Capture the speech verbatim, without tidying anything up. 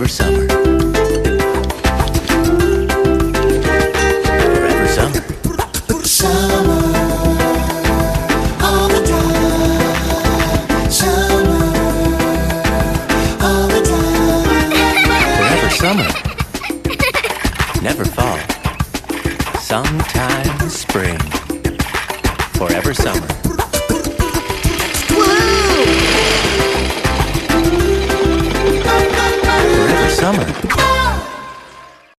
Forever summer. Forever summer. Summer, all the time. Summer, all the time. Forever summer. Never fall. Sometime spring. Forever summer. Forever summer.